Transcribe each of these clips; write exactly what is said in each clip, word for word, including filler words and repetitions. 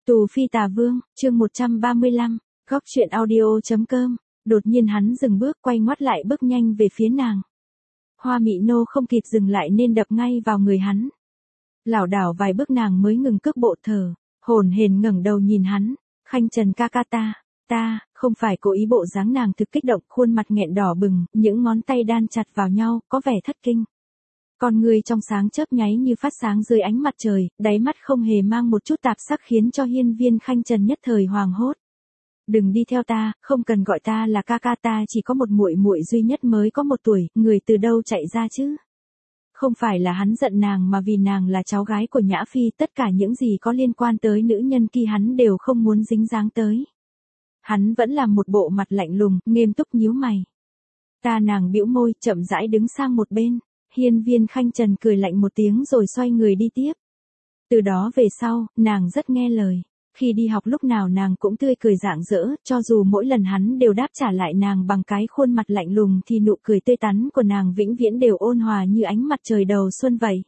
Tù Phi Tà Vương, chương một trăm ba mươi lăm, góc truyện audio.com, đột nhiên hắn dừng bước quay ngoắt lại bước nhanh về phía nàng. Hoa Mị Nô không kịp dừng lại nên đập ngay vào người hắn. Lảo đảo vài bước nàng mới ngừng cước bộ thở, hồn hển ngẩng đầu nhìn hắn, Khanh Trần ca ca ta, ta, không phải cố ý bộ dáng nàng thực kích động, khuôn mặt nghẹn đỏ bừng, những ngón tay đan chặt vào nhau, có vẻ thất kinh. Con người trong sáng chớp nháy như phát sáng dưới ánh mặt trời, đáy mắt không hề mang một chút tạp sắc khiến cho hiên viên Khanh Trần nhất thời hoàng hốt. Đừng đi theo ta, không cần gọi ta là ca ca, ta chỉ có một muội muội duy nhất mới có một tuổi, người từ đâu chạy ra chứ? Không phải là hắn giận nàng mà vì nàng là cháu gái của Nhã Phi, tất cả những gì có liên quan tới nữ nhân kia hắn đều không muốn dính dáng tới. Hắn vẫn làm một bộ mặt lạnh lùng, nghiêm túc nhíu mày. Ta nàng bĩu môi, chậm rãi đứng sang một bên. Hiên viên Khanh Trần cười lạnh một tiếng rồi xoay người đi tiếp. Từ đó về sau, nàng rất nghe lời. Khi đi học lúc nào nàng cũng tươi cười rạng rỡ, cho dù mỗi lần hắn đều đáp trả lại nàng bằng cái khuôn mặt lạnh lùng thì nụ cười tươi tắn của nàng vĩnh viễn đều ôn hòa như ánh mặt trời đầu xuân vậy.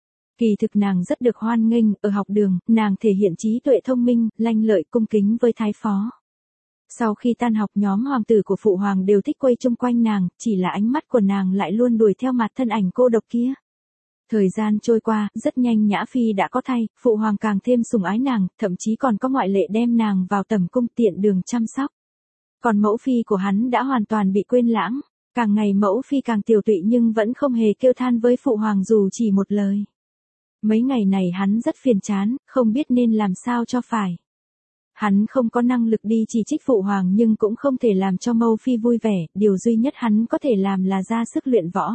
Kỳ thực nàng rất được hoan nghênh, ở học đường, nàng thể hiện trí tuệ thông minh, lanh lợi, cung kính với thái phó. Sau khi tan học, nhóm hoàng tử của phụ hoàng đều thích quay chung quanh nàng, chỉ là ánh mắt của nàng lại luôn đuổi theo mặt thân ảnh cô độc kia. Thời gian trôi qua, rất nhanh Nhã Phi đã có thai, phụ hoàng càng thêm sủng ái nàng, thậm chí còn có ngoại lệ đem nàng vào tẩm cung tiện đường chăm sóc. Còn mẫu phi của hắn đã hoàn toàn bị quên lãng, càng ngày mẫu phi càng tiều tụy nhưng vẫn không hề kêu than với phụ hoàng dù chỉ một lời. Mấy ngày này hắn rất phiền chán, không biết nên làm sao cho phải. Hắn không có năng lực đi chỉ trích phụ hoàng nhưng cũng không thể làm cho mẫu phi vui vẻ, điều duy nhất hắn có thể làm là ra sức luyện võ.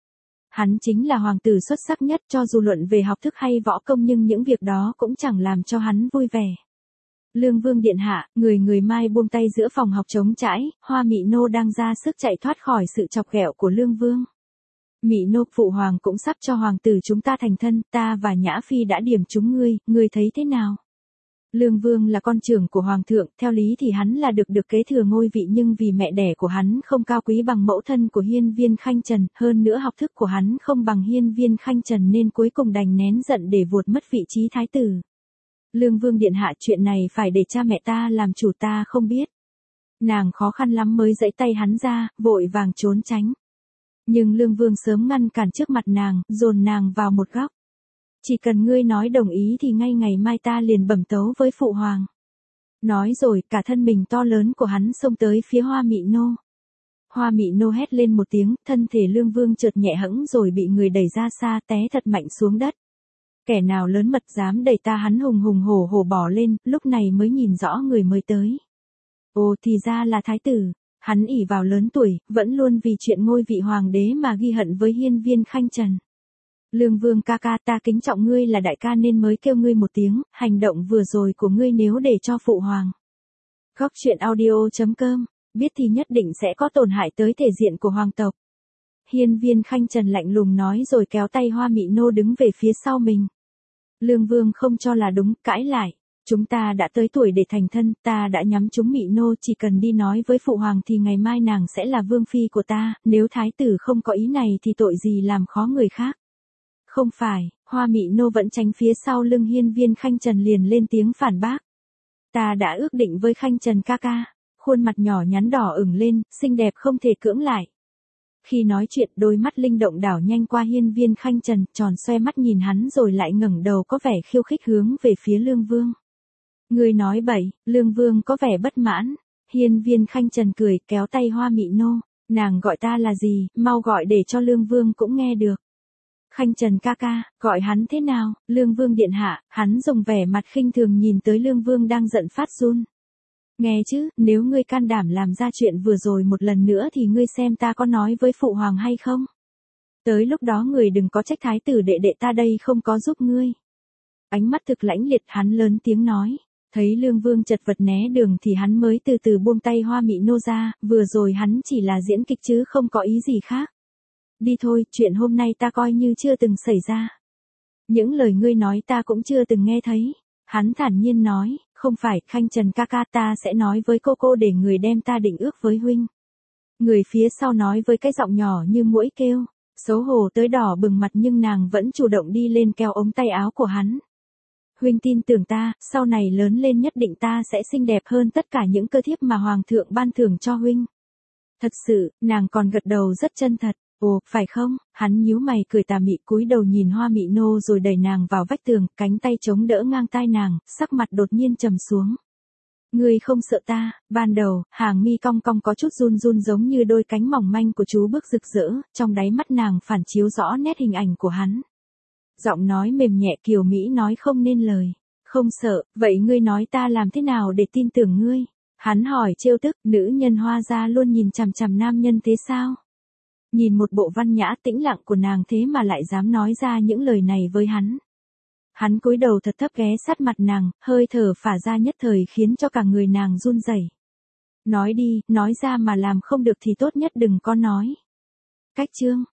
Hắn chính là hoàng tử xuất sắc nhất, cho dù luận về học thức hay võ công nhưng những việc đó cũng chẳng làm cho hắn vui vẻ. Lương Vương điện hạ, người người mai buông tay giữa phòng học trống trải, Hoa Mị Nô đang ra sức chạy thoát khỏi sự chọc ghẹo của Lương Vương. Mị Nô, phụ hoàng cũng sắp cho hoàng tử chúng ta thành thân, ta và Nhã Phi đã điểm trúng ngươi, ngươi thấy thế nào? Lương Vương là con trưởng của hoàng thượng, theo lý thì hắn là được được kế thừa ngôi vị nhưng vì mẹ đẻ của hắn không cao quý bằng mẫu thân của hiên viên Khanh Trần, hơn nữa học thức của hắn không bằng hiên viên Khanh Trần nên cuối cùng đành nén giận để vuột mất vị trí thái tử. Lương Vương điện hạ, chuyện này phải để cha mẹ ta làm chủ, ta không biết. Nàng khó khăn lắm mới giãy tay hắn ra, vội vàng trốn tránh. Nhưng Lương Vương sớm ngăn cản trước mặt nàng, dồn nàng vào một góc. Chỉ cần ngươi nói đồng ý thì ngay ngày mai ta liền bẩm tấu với phụ hoàng. Nói rồi, cả thân mình to lớn của hắn xông tới phía Hoa Mị Nô. Hoa Mị Nô hét lên một tiếng, thân thể Lương Vương chợt nhẹ hẫng rồi bị người đẩy ra xa, té thật mạnh xuống đất. Kẻ nào lớn mật dám đẩy ta, hắn hùng hùng hổ hổ bỏ lên, lúc này mới nhìn rõ người mới tới. Ồ, thì ra là thái tử. Hắn ỷ vào lớn tuổi, vẫn luôn vì chuyện ngôi vị hoàng đế mà ghi hận với hiên viên Khanh Trần. Lương Vương ca ca, ta kính trọng ngươi là đại ca nên mới kêu ngươi một tiếng, hành động vừa rồi của ngươi nếu để cho phụ hoàng. Góc truyện audio.com, biết thì nhất định sẽ có tổn hại tới thể diện của hoàng tộc. Hiên viên Khanh Trần lạnh lùng nói rồi kéo tay Hoa Mị Nô đứng về phía sau mình. Lương Vương không cho là đúng, cãi lại. Chúng ta đã tới tuổi để thành thân, ta đã nhắm trúng Mị Nô, chỉ cần đi nói với phụ hoàng thì ngày mai nàng sẽ là vương phi của ta, nếu thái tử không có ý này thì tội gì làm khó người khác. Không phải, Hoa Mị Nô vẫn tránh phía sau lưng hiên viên Khanh Trần liền lên tiếng phản bác. Ta đã ước định với Khanh Trần ca ca, khuôn mặt nhỏ nhắn đỏ ửng lên, xinh đẹp không thể cưỡng lại. Khi nói chuyện, đôi mắt linh động đảo nhanh qua hiên viên Khanh Trần, tròn xoe mắt nhìn hắn rồi lại ngẩng đầu có vẻ khiêu khích hướng về phía Lương Vương. Ngươi nói bậy, Lương Vương có vẻ bất mãn. Hiên viên Khanh Trần cười, kéo tay Hoa Mị Nô, nàng gọi ta là gì, mau gọi để cho Lương Vương cũng nghe được. Khanh Trần ca ca, gọi hắn thế nào? Lương Vương điện hạ, hắn dùng vẻ mặt khinh thường nhìn tới Lương Vương đang giận phát run. Nghe chứ, nếu ngươi can đảm làm ra chuyện vừa rồi một lần nữa thì ngươi xem ta có nói với phụ hoàng hay không? Tới lúc đó người đừng có trách thái tử đệ đệ ta đây không có giúp ngươi. Ánh mắt thực lãnh liệt, hắn lớn tiếng nói. Thấy Lương Vương chật vật né đường thì hắn mới từ từ buông tay Hoa Mị Nô ra, vừa rồi hắn chỉ là diễn kịch chứ không có ý gì khác. Đi thôi, chuyện hôm nay ta coi như chưa từng xảy ra. Những lời ngươi nói ta cũng chưa từng nghe thấy. Hắn thản nhiên nói, không phải, Khanh Trần ca ca, ta sẽ nói với cô cô để người đem ta định ước với huynh. Người phía sau nói với cái giọng nhỏ như muỗi kêu, xấu hổ tới đỏ bừng mặt nhưng nàng vẫn chủ động đi lên kéo ống tay áo của hắn. Huynh tin tưởng ta, sau này lớn lên nhất định ta sẽ xinh đẹp hơn tất cả những cơ thiếp mà Hoàng thượng ban thưởng cho Huynh. Thật sự, nàng còn gật đầu rất chân thật. Ồ, phải không? Hắn nhíu mày cười tà mị cúi đầu nhìn Hoa Mị Nô rồi đẩy nàng vào vách tường, cánh tay chống đỡ ngang tai nàng, sắc mặt đột nhiên trầm xuống. Ngươi không sợ ta? Ban đầu, hàng mi cong cong có chút run run giống như đôi cánh mỏng manh của chú bước rực rỡ, trong đáy mắt nàng phản chiếu rõ nét hình ảnh của hắn. Giọng nói mềm nhẹ kiều mỹ nói không nên lời. Không sợ, vậy ngươi nói ta làm thế nào để tin tưởng ngươi? Hắn hỏi trêu tức, nữ nhân Hoa gia luôn nhìn chằm chằm nam nhân thế sao? Nhìn một bộ văn nhã tĩnh lặng của nàng thế mà lại dám nói ra những lời này với hắn. Hắn cúi đầu thật thấp ghé sát mặt nàng, hơi thở phả ra nhất thời khiến cho cả người nàng run rẩy. Nói đi, nói ra mà làm không được thì tốt nhất đừng có nói. Cách chương